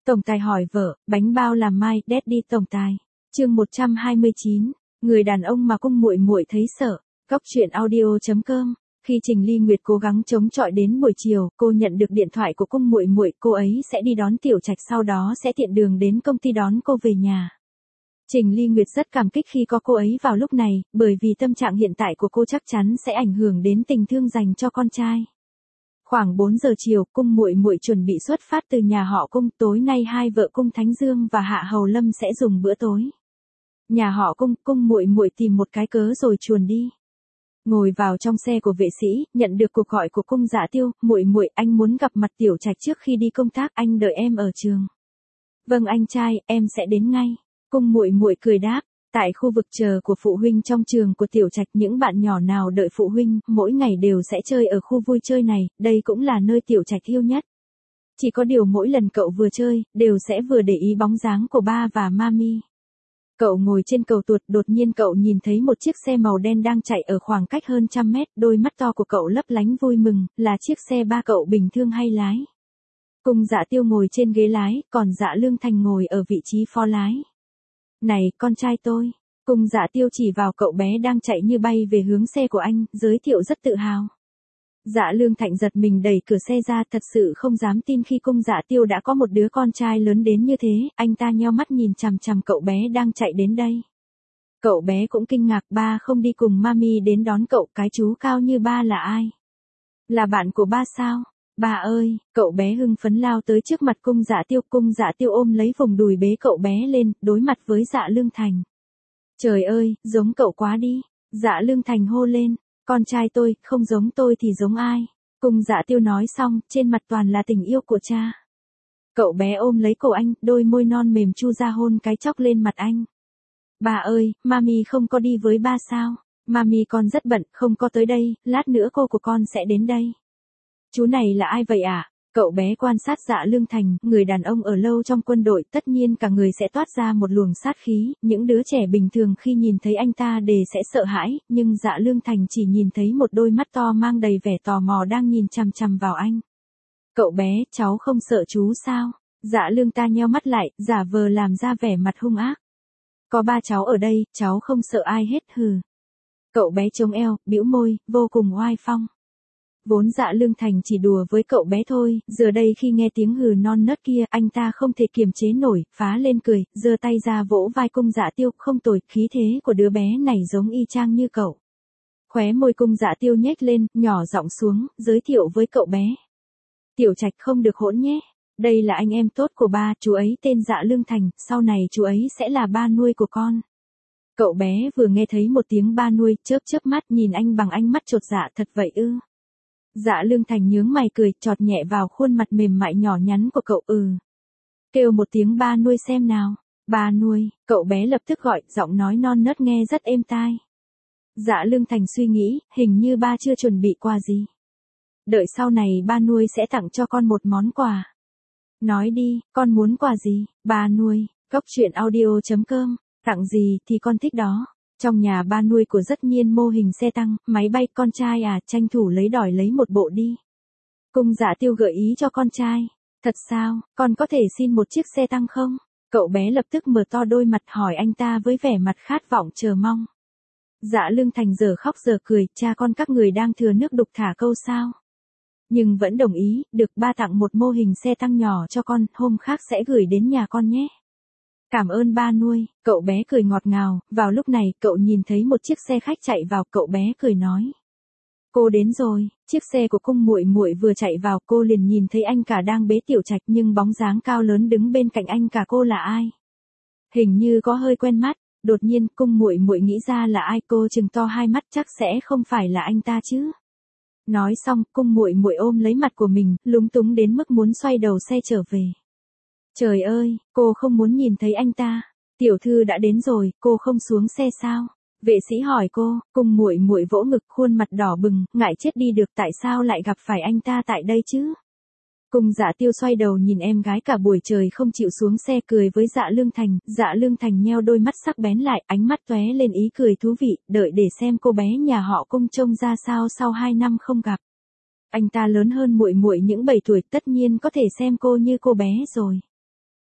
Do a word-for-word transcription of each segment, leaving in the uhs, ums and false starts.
Tổng tài hỏi vợ, bánh bao làm mai, Daddy tổng tài. Chương một trăm hai mươi chín, người đàn ông mà cung muội muội thấy sợ. Góc truyện audio chấm com. Khi Trình Ly Nguyệt cố gắng chống chọi đến buổi chiều, cô nhận được điện thoại của cung muội muội, cô ấy sẽ đi đón Tiểu Trạch, sau đó sẽ tiện đường đến công ty đón cô về nhà. Trình Ly Nguyệt rất cảm kích khi có cô ấy vào lúc này, bởi vì tâm trạng hiện tại của cô chắc chắn sẽ ảnh hưởng đến tình thương dành cho con trai. Khoảng bốn giờ chiều, cung muội muội chuẩn bị xuất phát từ nhà họ Cung, tối nay hai vợ Cung Thánh Dương và Hạ Hầu Lâm sẽ dùng bữa tối. Nhà họ Cung, cung muội muội tìm một cái cớ rồi chuồn đi. Ngồi vào trong xe của vệ sĩ, nhận được cuộc gọi của Cung Dạ Tiêu, muội muội, anh muốn gặp mặt Tiểu Trạch trước khi đi công tác, anh đợi em ở trường. Vâng anh trai, em sẽ đến ngay. Cung muội muội cười đáp. Tại khu vực chờ của phụ huynh trong trường của Tiểu Trạch, những bạn nhỏ nào đợi phụ huynh, mỗi ngày đều sẽ chơi ở khu vui chơi này, đây cũng là nơi Tiểu Trạch yêu nhất. Chỉ có điều mỗi lần cậu vừa chơi, đều sẽ vừa để ý bóng dáng của ba và mami. Cậu ngồi trên cầu tuột, đột nhiên cậu nhìn thấy một chiếc xe màu đen đang chạy ở khoảng cách hơn trăm mét, đôi mắt to của cậu lấp lánh vui mừng, là chiếc xe ba cậu bình thường hay lái. Cung Dạ Tiêu ngồi trên ghế lái, còn Dạ Lương Thành ngồi ở vị trí phó lái. Này, con trai tôi. Cung Dạ Tiêu chỉ vào cậu bé đang chạy như bay về hướng xe của anh, giới thiệu rất tự hào. Dạ Lương Thạnh giật mình đẩy cửa xe ra, thật sự không dám tin khi Cung Dạ Tiêu đã có một đứa con trai lớn đến như thế, anh ta nheo mắt nhìn chằm chằm cậu bé đang chạy đến đây. Cậu bé cũng kinh ngạc, ba không đi cùng mami đến đón cậu, cái chú cao như ba là ai? Là bạn của ba sao? Ba ơi, cậu bé hưng phấn lao tới trước mặt Cung Dạ Tiêu, Cung Dạ Tiêu ôm lấy vùng đùi bế cậu bé lên, đối mặt với Dạ Lương Thành. Trời ơi, giống cậu quá đi. Dạ Lương Thành hô lên, con trai tôi, không giống tôi thì giống ai? Cung Dạ Tiêu nói xong, trên mặt toàn là tình yêu của cha. Cậu bé ôm lấy cổ anh, đôi môi non mềm chu ra hôn cái chóc lên mặt anh. Ba ơi, mami không có đi với ba sao? Mami con rất bận, không có tới đây, lát nữa cô của con sẽ đến đây. Chú này là ai vậy ạ? À? Cậu bé quan sát Dạ Lương Thành, người đàn ông ở lâu trong quân đội, tất nhiên cả người sẽ toát ra một luồng sát khí, những đứa trẻ bình thường khi nhìn thấy anh ta đều sẽ sợ hãi, nhưng Dạ Lương Thành chỉ nhìn thấy một đôi mắt to mang đầy vẻ tò mò đang nhìn chằm chằm vào anh. Cậu bé, cháu không sợ chú sao? Dạ Lương ta nheo mắt lại, giả vờ làm ra vẻ mặt hung ác. Có ba cháu ở đây, cháu không sợ ai hết hừ. Cậu bé chống eo, bĩu môi, vô cùng oai phong. Vốn Dạ Lương Thành chỉ đùa với cậu bé thôi, giờ đây khi nghe tiếng hừ non nớt kia, anh ta không thể kiềm chế nổi, phá lên cười, giơ tay ra vỗ vai Cung Dạ Tiêu, không tồi, khí thế của đứa bé này giống y chang như cậu. Khóe môi Cung Dạ Tiêu nhếch lên, nhỏ giọng xuống, giới thiệu với cậu bé. Tiểu Trạch không được hỗn nhé, đây là anh em tốt của ba, chú ấy tên Dạ Lương Thành, sau này chú ấy sẽ là ba nuôi của con. Cậu bé vừa nghe thấy một tiếng ba nuôi, chớp chớp mắt nhìn anh bằng ánh mắt chột dạ, thật vậy ư? Dạ Lương Thành nhướng mày cười, chọt nhẹ vào khuôn mặt mềm mại nhỏ nhắn của cậu, ừ. Kêu một tiếng ba nuôi xem nào. Ba nuôi, cậu bé lập tức gọi, giọng nói non nớt nghe rất êm tai. Dạ Lương Thành suy nghĩ, hình như ba chưa chuẩn bị quà gì. Đợi sau này ba nuôi sẽ tặng cho con một món quà. Nói đi, con muốn quà gì? Ba nuôi, góc truyện audio chấm com, tặng gì thì con thích đó. Trong nhà ba nuôi của rất nhiên mô hình xe tăng, máy bay, con trai à, tranh thủ lấy đòi lấy một bộ đi. Cung Dạ Tiêu gợi ý cho con trai. Thật sao, con có thể xin một chiếc xe tăng không? Cậu bé lập tức mở to đôi mặt hỏi anh ta với vẻ mặt khát vọng chờ mong. Dạ Lương Thành giờ khóc giờ cười, cha con các người đang thừa nước đục thả câu sao? Nhưng vẫn đồng ý, được, ba tặng một mô hình xe tăng nhỏ cho con, hôm khác sẽ gửi đến nhà con nhé. Cảm ơn ba nuôi, cậu bé cười ngọt ngào, vào lúc này, cậu nhìn thấy một chiếc xe khách chạy vào, cậu bé cười nói. Cô đến rồi, chiếc xe của cung muội muội vừa chạy vào, cô liền nhìn thấy anh cả đang bế Tiểu Trạch, nhưng bóng dáng cao lớn đứng bên cạnh anh cả, cô là ai? Hình như có hơi quen mắt, đột nhiên, cung muội muội nghĩ ra là ai, cô trừng to hai mắt, chắc sẽ không phải là anh ta chứ. Nói xong, cung muội muội ôm lấy mặt của mình, lúng túng đến mức muốn xoay đầu xe trở về. Trời ơi, cô không muốn nhìn thấy anh ta. Tiểu thư đã đến rồi, cô không xuống xe sao? Vệ sĩ hỏi cô, cung muội muội vỗ ngực, khuôn mặt đỏ bừng, ngại chết đi được, tại sao lại gặp phải anh ta tại đây chứ? Cung Dạ Tiêu xoay đầu nhìn em gái cả buổi trời không chịu xuống xe, cười với Dạ Lương Thành. Dạ Lương Thành nheo đôi mắt sắc bén lại, ánh mắt tóe lên ý cười thú vị, đợi để xem cô bé nhà họ Cung trông ra sao sau hai năm không gặp. Anh ta lớn hơn muội muội những bảy tuổi, tất nhiên có thể xem cô như cô bé rồi.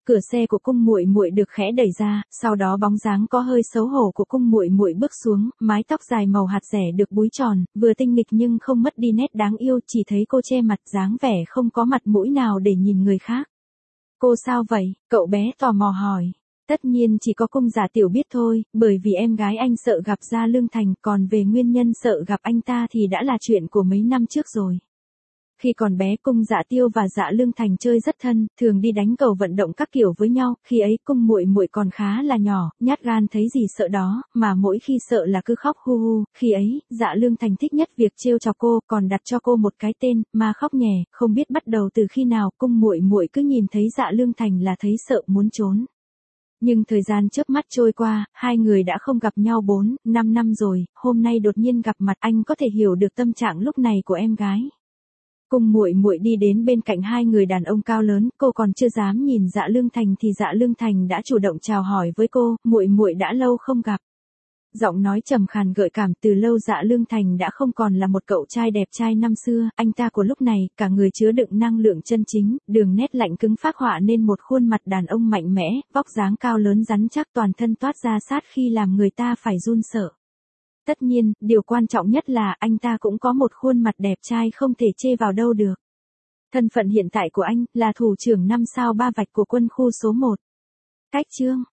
cửa xe của cung muội muội được khẽ đẩy ra, sau đó bóng dáng có hơi xấu hổ của cung muội muội bước xuống, mái tóc dài màu hạt dẻ được búi tròn, vừa tinh nghịch nhưng không mất đi nét đáng yêu, chỉ thấy cô che mặt, dáng vẻ không có mặt mũi nào để nhìn người khác. Cô sao vậy? Cậu bé tò mò hỏi. Tất nhiên chỉ có cung Dạ Tiểu biết thôi, bởi vì em gái anh sợ gặp Gia Lương Thành, còn về nguyên nhân sợ gặp anh ta thì đã là chuyện của mấy năm trước rồi. Khi còn bé cung Dạ Tiêu và Dạ Lương Thành chơi rất thân, thường đi đánh cầu vận động các kiểu với nhau, khi ấy cung muội muội còn khá là nhỏ, nhát gan thấy gì sợ đó, mà mỗi khi sợ là cứ khóc hu hu, khi ấy, Dạ Lương Thành thích nhất việc trêu chọc cô, còn đặt cho cô một cái tên, Ma Khóc Nhè, không biết bắt đầu từ khi nào, cung muội muội cứ nhìn thấy Dạ Lương Thành là thấy sợ muốn trốn. Nhưng thời gian chớp mắt trôi qua, hai người đã không gặp nhau bốn, năm năm rồi, hôm nay đột nhiên gặp mặt, anh có thể hiểu được tâm trạng lúc này của em gái. Cung muội muội đi đến bên cạnh hai người đàn ông cao lớn, cô còn chưa dám nhìn Dạ Lương Thành thì Dạ Lương Thành đã chủ động chào hỏi với cô, muội muội đã lâu không gặp. Giọng nói trầm khàn gợi cảm, từ lâu Dạ Lương Thành đã không còn là một cậu trai đẹp trai năm xưa, anh ta của lúc này, cả người chứa đựng năng lượng chân chính, đường nét lạnh cứng phác họa nên một khuôn mặt đàn ông mạnh mẽ, vóc dáng cao lớn rắn chắc, toàn thân toát ra sát khi làm người ta phải run sợ. Tất nhiên, điều quan trọng nhất là anh ta cũng có một khuôn mặt đẹp trai không thể chê vào đâu được. Thân phận hiện tại của anh là thủ trưởng năm sao ba vạch của quân khu số một. Cách chương